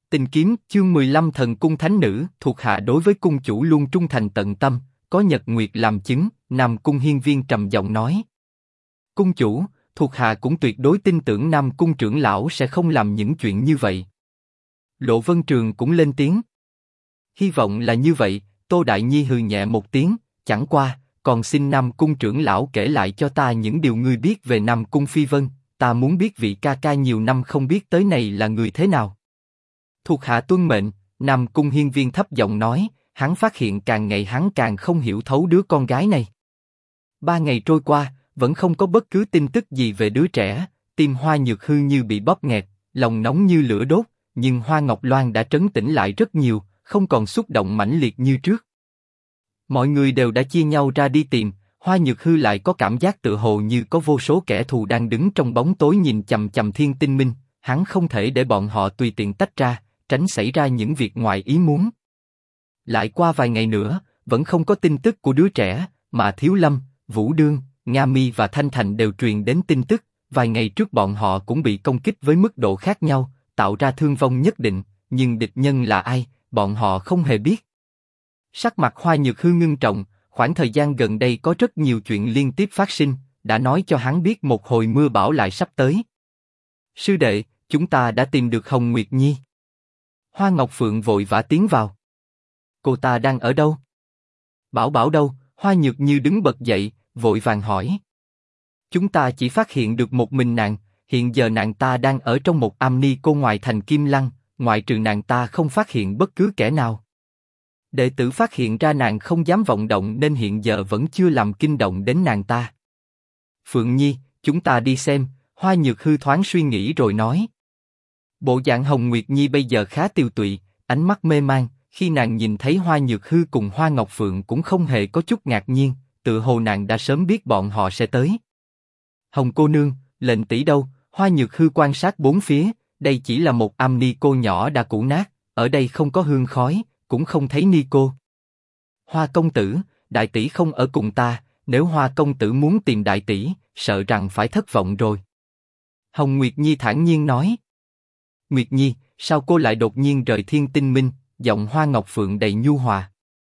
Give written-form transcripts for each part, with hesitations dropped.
Tình kiếm chương 15 thần cung thánh nữ thuộc hạ đối với cung chủ luôn trung thành tận tâm, có nhật nguyệt làm chứng. Nam Cung Hiên Viên trầm giọng nói. Cung chủ, thuộc hạ cũng tuyệt đối tin tưởng Nam Cung trưởng lão sẽ không làm những chuyện như vậy. Lộ Vân Trường cũng lên tiếng. Hy vọng là như vậy. Tô Đại Nhi hừ nhẹ một tiếng, chẳng qua, còn xin Nam Cung trưởng lão kể lại cho ta những điều ngươi biết về Nam Cung Phi Vân, ta muốn biết vị ca ca nhiều năm không biết tới này là người thế nào. Thuộc hạ tuân mệnh. Nam Cung Hiên Viên thấp giọng nói, hắn phát hiện càng ngày hắn càng không hiểu thấu đứa con gái này. 3 ngày trôi qua, vẫn không có bất cứ tin tức gì về đứa trẻ, tim Hoa Nhược Hư như bị bóp nghẹt, lòng nóng như lửa đốt, nhưng Hoa Ngọc Loan đã trấn tĩnh lại rất nhiều, không còn xúc động mãnh liệt như trước. Mọi người đều đã chia nhau ra đi tìm, Hoa Nhược Hư lại có cảm giác tựa hồ như có vô số kẻ thù đang đứng trong bóng tối nhìn chằm chằm Thiên Tinh Minh, hắn không thể để bọn họ tùy tiện tách ra, tránh xảy ra những việc ngoài ý muốn. Lại qua vài ngày nữa, vẫn không có tin tức của đứa trẻ, mà Thiếu Lâm, Vũ Đương, Nga Mi và Thanh Thành đều truyền đến tin tức, vài ngày trước bọn họ cũng bị công kích với mức độ khác nhau, tạo ra thương vong nhất định, nhưng địch nhân là ai, bọn họ không hề biết. Sắc mặt Hoa Nhược Hư ngưng trọng, khoảng thời gian gần đây có rất nhiều chuyện liên tiếp phát sinh, đã nói cho hắn biết một hồi mưa bão lại sắp tới. Sư đệ, chúng ta đã tìm được Hồng Nguyệt Nhi. Hoa Ngọc Phượng vội vã tiến vào. Cô ta đang ở đâu? Bảo Bảo đâu? Hoa Nhược Như đứng bật dậy, vội vàng hỏi. Chúng ta chỉ phát hiện được một mình nàng, hiện giờ nàng ta đang ở trong một am ni cô ngoài thành Kim Lăng, ngoại trừ nàng ta không phát hiện bất cứ kẻ nào. Đệ tử phát hiện ra nàng không dám vọng động nên hiện giờ vẫn chưa làm kinh động đến nàng ta. Phượng Nhi, chúng ta đi xem. Hoa Nhược Hư thoáng suy nghĩ rồi nói. Bộ dạng Hồng Nguyệt Nhi bây giờ khá tiêu tụy, ánh mắt mê man. Khi nàng nhìn thấy Hoa Nhược Hư cùng Hoa Ngọc Phượng cũng không hề có chút ngạc nhiên, tự hồ nàng đã sớm biết bọn họ sẽ tới. Hồng cô nương, lệnh tỷ đâu? Hoa Nhược Hư quan sát bốn phía, đây chỉ là một am ni cô nhỏ đã cũ nát, ở đây không có hương khói, cũng không thấy ni cô. Hoa công tử, đại tỷ không ở cùng ta, nếu Hoa công tử muốn tìm đại tỷ, sợ rằng phải thất vọng rồi. Hồng Nguyệt Nhi thản nhiên nói. Nguyệt Nhi, sao cô lại đột nhiên rời Thiên Tinh Minh? Giọng Hoa Ngọc Phượng đầy nhu hòa.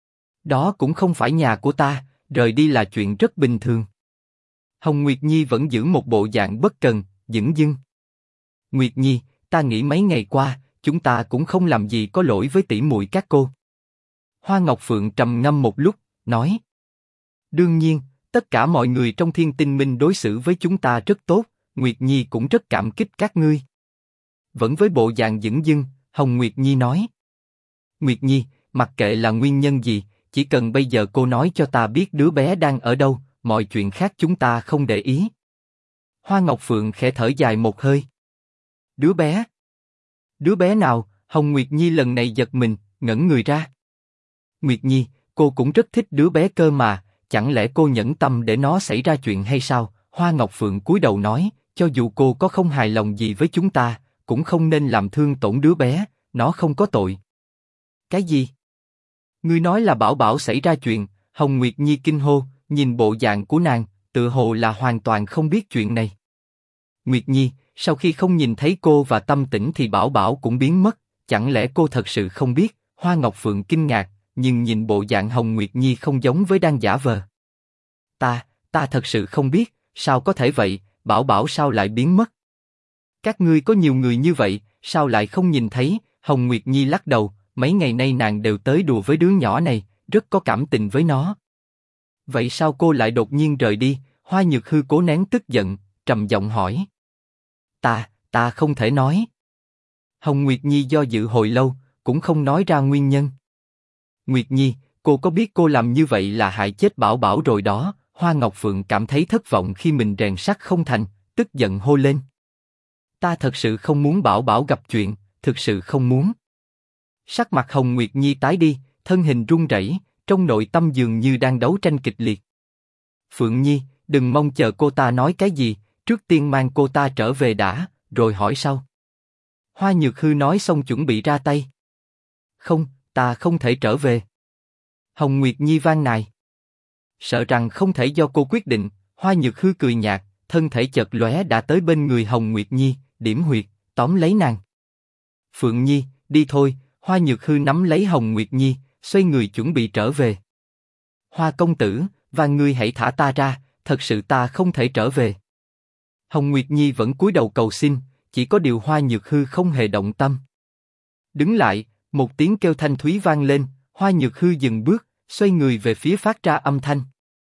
Đó cũng không phải nhà của ta, rời đi là chuyện rất bình thường. Hồng Nguyệt Nhi vẫn giữ một bộ dạng bất cần, dửng dưng. Nguyệt Nhi, ta nghĩ mấy ngày qua, chúng ta cũng không làm gì có lỗi với tỷ muội các cô. Hoa Ngọc Phượng trầm ngâm một lúc, nói. Đương nhiên, tất cả mọi người trong Thiên Tinh Minh đối xử với chúng ta rất tốt, Nguyệt Nhi cũng rất cảm kích các ngươi. Vẫn với bộ dạng dửng dưng, Hồng Nguyệt Nhi nói. Nguyệt Nhi, mặc kệ là nguyên nhân gì, chỉ cần bây giờ cô nói cho ta biết đứa bé đang ở đâu, mọi chuyện khác chúng ta không để ý. Hoa Ngọc Phượng khẽ thở dài một hơi. Đứa bé? Đứa bé nào? Hồng Nguyệt Nhi lần này giật mình, ngẩn người ra. Nguyệt Nhi, cô cũng rất thích đứa bé cơ mà, chẳng lẽ cô nhẫn tâm để nó xảy ra chuyện hay sao? Hoa Ngọc Phượng cúi đầu nói, cho dù cô có không hài lòng gì với chúng ta, cũng không nên làm thương tổn đứa bé, nó không có tội. Cái gì? Ngươi nói là Bảo Bảo xảy ra chuyện? Hồng Nguyệt Nhi kinh hô, nhìn bộ dạng của nàng, tựa hồ là hoàn toàn không biết chuyện này. Nguyệt Nhi, sau khi không nhìn thấy cô và Tâm Tĩnh thì Bảo Bảo cũng biến mất, chẳng lẽ cô thật sự không biết? Hoa Ngọc Phượng kinh ngạc, nhưng nhìn bộ dạng Hồng Nguyệt Nhi không giống với đang giả vờ. Ta thật sự không biết, sao có thể vậy? Bảo Bảo sao lại biến mất? Các ngươi có nhiều người như vậy, sao lại không nhìn thấy? Hồng Nguyệt Nhi lắc đầu, mấy ngày nay nàng đều tới đùa với đứa nhỏ này, rất có cảm tình với nó. Vậy sao cô lại đột nhiên rời đi? Hoa Nhược Hư cố nén tức giận, trầm giọng hỏi. Ta không thể nói. Hồng Nguyệt Nhi do dự hồi lâu, cũng không nói ra nguyên nhân. Nguyệt Nhi, cô có biết cô làm như vậy là hại chết Bảo Bảo rồi đó? Hoa Ngọc Phượng cảm thấy thất vọng khi mình rèn sắt không thành, tức giận hô lên. Ta thật sự không muốn Bảo Bảo gặp chuyện, thực sự không muốn. Sắc mặt Hồng Nguyệt Nhi tái đi, thân hình run rẩy, trong nội tâm dường như đang đấu tranh kịch liệt. Phượng Nhi, đừng mong chờ cô ta nói cái gì, trước tiên mang cô ta trở về đã, rồi hỏi sau. Hoa Nhược Hư nói xong chuẩn bị ra tay. Không, ta không thể trở về. Hồng Nguyệt Nhi van nài. Sợ rằng không thể do cô quyết định, Hoa Nhược Hư cười nhạt, thân thể chợt lóe đã tới bên người Hồng Nguyệt Nhi, điểm huyệt, tóm lấy nàng. Phượng Nhi, đi thôi. Hoa Nhược Hư nắm lấy Hồng Nguyệt Nhi, xoay người chuẩn bị trở về. Hoa công tử, và ngươi hãy thả ta ra, thật sự ta không thể trở về. Hồng Nguyệt Nhi vẫn cúi đầu cầu xin, chỉ có điều Hoa Nhược Hư không hề động tâm. Đứng lại, một tiếng kêu thanh thúy vang lên, Hoa Nhược Hư dừng bước, xoay người về phía phát ra âm thanh.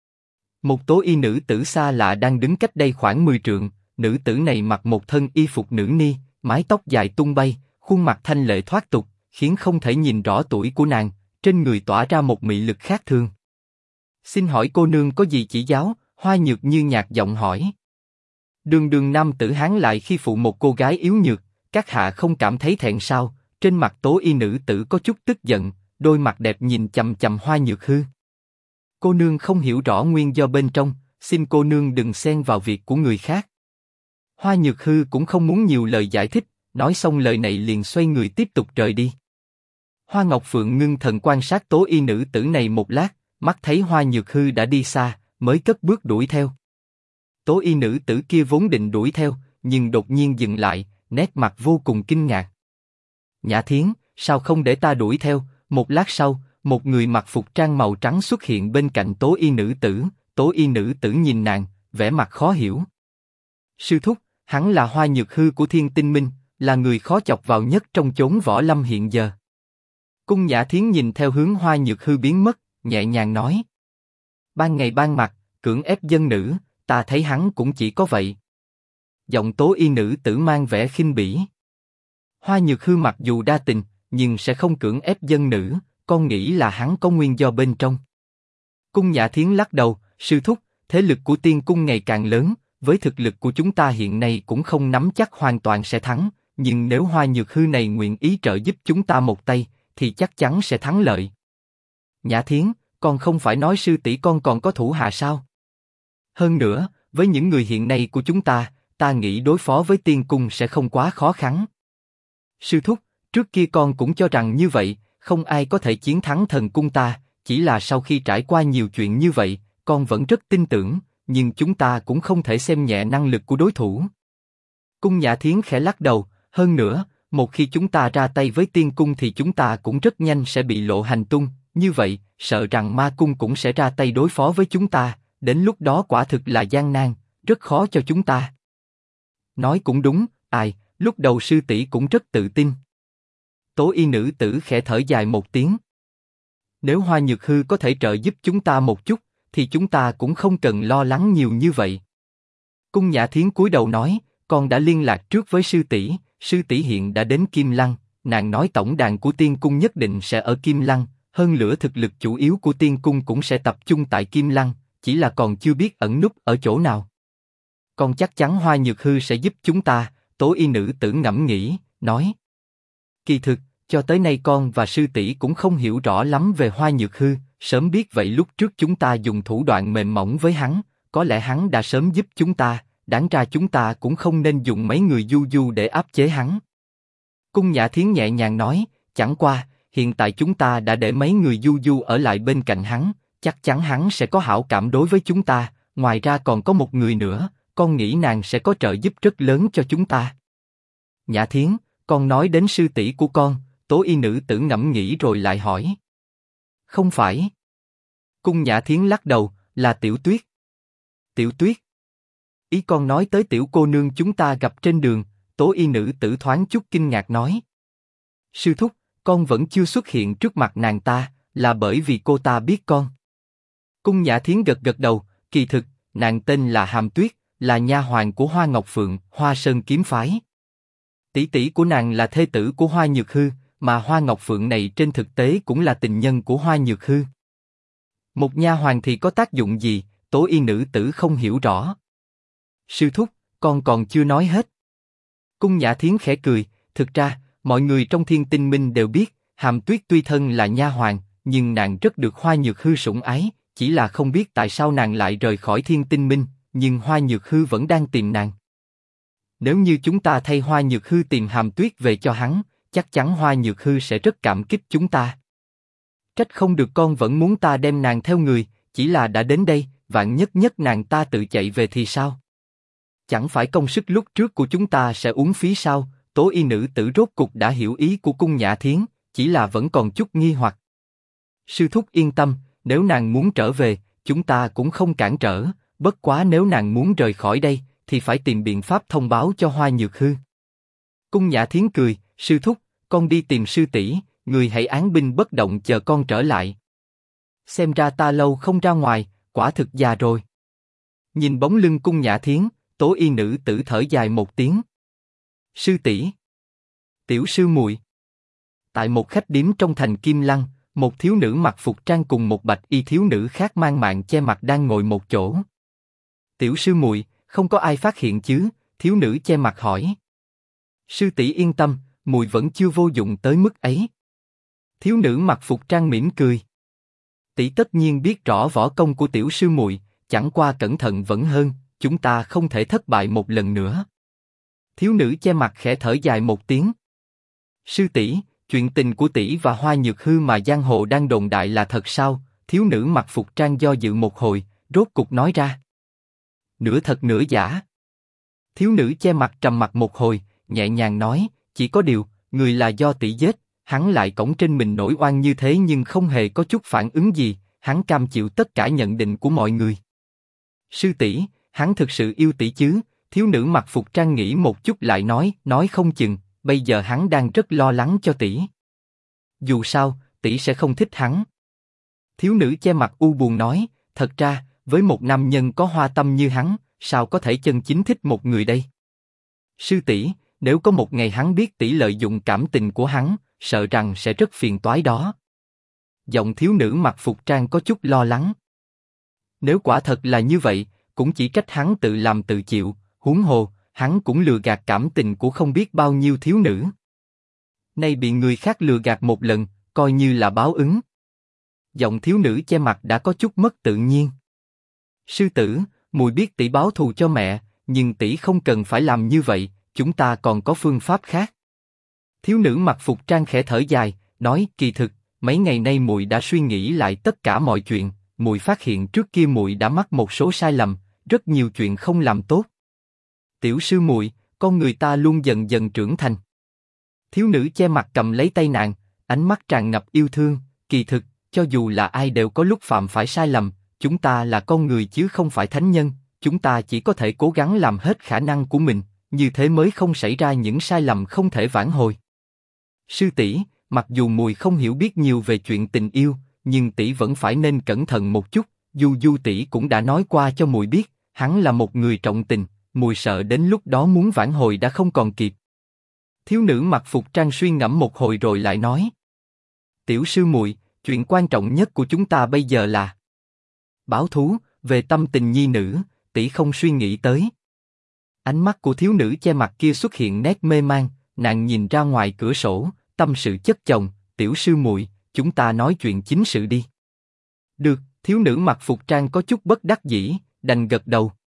Một tố y nữ tử xa lạ đang đứng cách đây khoảng 10 trượng, nữ tử này mặc một thân y phục nữ ni, mái tóc dài tung bay, khuôn mặt thanh lệ thoát tục, khiến không thể nhìn rõ tuổi của nàng, trên người tỏa ra một mị lực khác thường. Xin hỏi cô nương có gì chỉ giáo? Hoa Nhược Như nhạt giọng hỏi. Đường đường nam tử Hán lại khi phụ một cô gái yếu nhược, các hạ không cảm thấy thẹn sao? Trên mặt tố y nữ tử có chút tức giận, đôi mặt đẹp nhìn chằm chằm Hoa Nhược Hư. Cô nương không hiểu rõ nguyên do bên trong, xin cô nương đừng xen vào việc của người khác. Hoa Nhược Hư cũng không muốn nhiều lời giải thích, nói xong lời này liền xoay người tiếp tục rời đi. Hoa Ngọc Phượng ngưng thần quan sát tố y nữ tử này một lát, mắt thấy Hoa Nhược Hư đã đi xa, mới cất bước đuổi theo. Tố y nữ tử kia vốn định đuổi theo, nhưng đột nhiên dừng lại, nét mặt vô cùng kinh ngạc. Nhã Thiến, sao không để ta đuổi theo? Một lát sau, một người mặc phục trang màu trắng xuất hiện bên cạnh tố y nữ tử. Tố y nữ tử nhìn nàng, vẻ mặt khó hiểu. Sư thúc, hắn là Hoa Nhược Hư của Thiên Tinh Minh, là người khó chọc vào nhất trong chốn võ lâm hiện giờ. Cung Nhã Thiến nhìn theo hướng Hoa Nhược Hư biến mất, nhẹ nhàng nói. Ban ngày ban mặt, cưỡng ép dân nữ, ta thấy hắn cũng chỉ có vậy. Giọng tố y nữ tử mang vẻ khinh bỉ. Hoa Nhược Hư mặc dù đa tình, nhưng sẽ không cưỡng ép dân nữ, con nghĩ là hắn có nguyên do bên trong. Cung Nhã Thiến lắc đầu, sư thúc, thế lực của tiên cung ngày càng lớn, với thực lực của chúng ta hiện nay cũng không nắm chắc hoàn toàn sẽ thắng, nhưng nếu Hoa Nhược Hư này nguyện ý trợ giúp chúng ta một tay, thì chắc chắn sẽ thắng lợi. Nhã Thiến, con không phải nói sư tỷ con còn có thủ hạ sao? Hơn nữa, với những người hiện nay của chúng ta, ta nghĩ đối phó với tiên cung sẽ không quá khó khăn. Sư thúc, trước kia con cũng cho rằng như vậy, không ai có thể chiến thắng thần cung ta, chỉ là sau khi trải qua nhiều chuyện như vậy, con vẫn rất tin tưởng, nhưng chúng ta cũng không thể xem nhẹ năng lực của đối thủ. Cung Nhã Thiến khẽ lắc đầu, hơn nữa, một khi chúng ta ra tay với tiên cung thì chúng ta cũng rất nhanh sẽ bị lộ hành tung, như vậy, sợ rằng ma cung cũng sẽ ra tay đối phó với chúng ta, đến lúc đó quả thực là gian nan, rất khó cho chúng ta. Nói cũng đúng, lúc đầu sư tỷ cũng rất tự tin. Tố y nữ tử khẽ thở dài một tiếng. Nếu Hoa Nhược Hư có thể trợ giúp chúng ta một chút, thì chúng ta cũng không cần lo lắng nhiều như vậy. Cung Nhã Thiến cúi đầu nói, con đã liên lạc trước với sư tỷ hiện đã đến Kim Lăng, nàng nói tổng đàn của tiên cung nhất định sẽ ở Kim Lăng, hơn nữa thực lực chủ yếu của tiên cung cũng sẽ tập trung tại Kim Lăng, chỉ là còn chưa biết ẩn núp ở chỗ nào. Con chắc chắn Hoa Nhược Hư sẽ giúp chúng ta, tố y nữ tử ngẫm nghĩ, nói. Kỳ thực, cho tới nay con và sư tỷ cũng không hiểu rõ lắm về Hoa Nhược Hư, sớm biết vậy lúc trước chúng ta dùng thủ đoạn mềm mỏng với hắn, có lẽ hắn đã sớm giúp chúng ta, đáng ra chúng ta cũng không nên dùng mấy người du du để áp chế hắn. Cung Nhã Thiến nhẹ nhàng nói, chẳng qua, hiện tại chúng ta đã để mấy người du du ở lại bên cạnh hắn, chắc chắn hắn sẽ có hảo cảm đối với chúng ta, ngoài ra còn có một người nữa, con nghĩ nàng sẽ có trợ giúp rất lớn cho chúng ta. Nhã Thiến, con nói đến sư tỷ của con, tố y nữ tử ngẫm nghĩ rồi lại hỏi. Không phải. Cung Nhã Thiến lắc đầu, là Tiểu Tuyết. Tiểu Tuyết? Ý con nói tới tiểu cô nương chúng ta gặp trên đường, tố y nữ tử thoáng chút kinh ngạc nói. Sư thúc, con vẫn chưa xuất hiện trước mặt nàng ta, là bởi vì cô ta biết con. Cung Nhã Thiến gật gật đầu, kỳ thực, nàng tên là Hàm Tuyết, là nha hoàn của Hoa Ngọc Phượng, Hoa Sơn kiếm phái. Tỷ tỷ của nàng là thê tử của Hoa Nhược Hư, mà Hoa Ngọc Phượng này trên thực tế cũng là tình nhân của Hoa Nhược Hư. Một nha hoàn thì có tác dụng gì, tố y nữ tử không hiểu rõ. Sư thúc, con còn chưa nói hết. Cung Nhã Thiến khẽ cười, thực ra, mọi người trong Thiên Tinh Minh đều biết, Hàm Tuyết tuy thân là nha hoàn, nhưng nàng rất được Hoa Nhược Hư sủng ái, chỉ là không biết tại sao nàng lại rời khỏi Thiên Tinh Minh, nhưng Hoa Nhược Hư vẫn đang tìm nàng. Nếu như chúng ta thay Hoa Nhược Hư tìm Hàm Tuyết về cho hắn, chắc chắn Hoa Nhược Hư sẽ rất cảm kích chúng ta. Trách không được con vẫn muốn ta đem nàng theo người, chỉ là đã đến đây, vạn nhất nàng ta tự chạy về thì sao? Chẳng phải công sức lúc trước của chúng ta sẽ uổng phí sao? Tố y nữ tử rốt cục đã hiểu ý của Cung Nhã Thiến, chỉ là vẫn còn chút nghi hoặc. Sư thúc yên tâm, nếu nàng muốn trở về, chúng ta cũng không cản trở, bất quá nếu nàng muốn rời khỏi đây, thì phải tìm biện pháp thông báo cho Hoa Nhược Hư. Cung Nhã Thiến cười, sư thúc, con đi tìm sư tỷ, người hãy án binh bất động chờ con trở lại. Xem ra ta lâu không ra ngoài, quả thực già rồi. Nhìn bóng lưng Cung Nhã Thiến, Tố y nữ tử thở dài một tiếng. Sư tỷ, tiểu sư muội. Tại một khách điếm trong thành Kim Lăng, một thiếu nữ mặc phục trang cùng một bạch y thiếu nữ khác mang mạng che mặt đang ngồi một chỗ. Tiểu sư muội, không có ai phát hiện chứ? Thiếu nữ che mặt hỏi. Sư tỷ yên tâm, muội vẫn chưa vô dụng tới mức ấy. Thiếu nữ mặc phục trang mỉm cười. Tỷ tất nhiên biết rõ võ công của tiểu sư muội, chẳng qua cẩn thận vẫn hơn, chúng ta không thể thất bại một lần nữa. Thiếu nữ che mặt khẽ thở dài một tiếng. Sư tỷ, chuyện tình của tỷ và Hoa Nhược Hư mà giang hồ đang đồn đại là thật sao? Thiếu nữ mặc phục trang do dự một hồi, rốt cục nói ra. Nửa thật nửa giả. Thiếu nữ che mặt trầm mặc một hồi, nhẹ nhàng nói, chỉ có điều, người là do tỷ giết, hắn lại cõng trên mình nỗi oan như thế nhưng không hề có chút phản ứng gì, hắn cam chịu tất cả nhận định của mọi người. Sư tỷ, hắn thực sự yêu tỷ chứ? Thiếu nữ mặc phục trang nghĩ một chút lại nói không chừng, bây giờ hắn đang rất lo lắng cho tỷ. Dù sao, tỷ sẽ không thích hắn. Thiếu nữ che mặt u buồn nói, thật ra, với một nam nhân có hoa tâm như hắn, sao có thể chân chính thích một người đây? Sư tỷ, nếu có một ngày hắn biết tỷ lợi dụng cảm tình của hắn, sợ rằng sẽ rất phiền toái đó. Giọng thiếu nữ mặc phục trang có chút lo lắng. Nếu quả thật là như vậy, cũng chỉ trách hắn tự làm tự chịu, huống hồ, hắn cũng lừa gạt cảm tình của không biết bao nhiêu thiếu nữ. Nay bị người khác lừa gạt một lần, coi như là báo ứng. Giọng thiếu nữ che mặt đã có chút mất tự nhiên. Sư tử, muội biết tỷ báo thù cho mẹ, nhưng tỷ không cần phải làm như vậy, chúng ta còn có phương pháp khác. Thiếu nữ mặc phục trang khẽ thở dài, nói, kỳ thực, mấy ngày nay muội đã suy nghĩ lại tất cả mọi chuyện, muội phát hiện trước kia muội đã mắc một số sai lầm, rất nhiều chuyện không làm tốt. Tiểu sư muội, con người ta luôn dần dần trưởng thành. Thiếu nữ che mặt cầm lấy tay nàng, ánh mắt tràn ngập yêu thương, kỳ thực, cho dù là ai đều có lúc phạm phải sai lầm, chúng ta là con người chứ không phải thánh nhân, chúng ta chỉ có thể cố gắng làm hết khả năng của mình, như thế mới không xảy ra những sai lầm không thể vãn hồi. Sư tỷ, mặc dù muội không hiểu biết nhiều về chuyện tình yêu, nhưng tỷ vẫn phải nên cẩn thận một chút. Du tỷ cũng đã nói qua cho muội biết, hắn là một người trọng tình, muội sợ đến lúc đó muốn vãn hồi đã không còn kịp. Thiếu nữ mặc phục trang suy ngẫm một hồi rồi lại nói: Tiểu sư muội, chuyện quan trọng nhất của chúng ta bây giờ là báo thù. Về tâm tình nhi nữ, tỷ không suy nghĩ tới. Ánh mắt của thiếu nữ che mặt kia xuất hiện nét mê man, nàng nhìn ra ngoài cửa sổ, tâm sự chất chồng. Tiểu sư muội, chúng ta nói chuyện chính sự đi. Được, thiếu nữ mặc phục trang có chút bất đắc dĩ, đành gật đầu.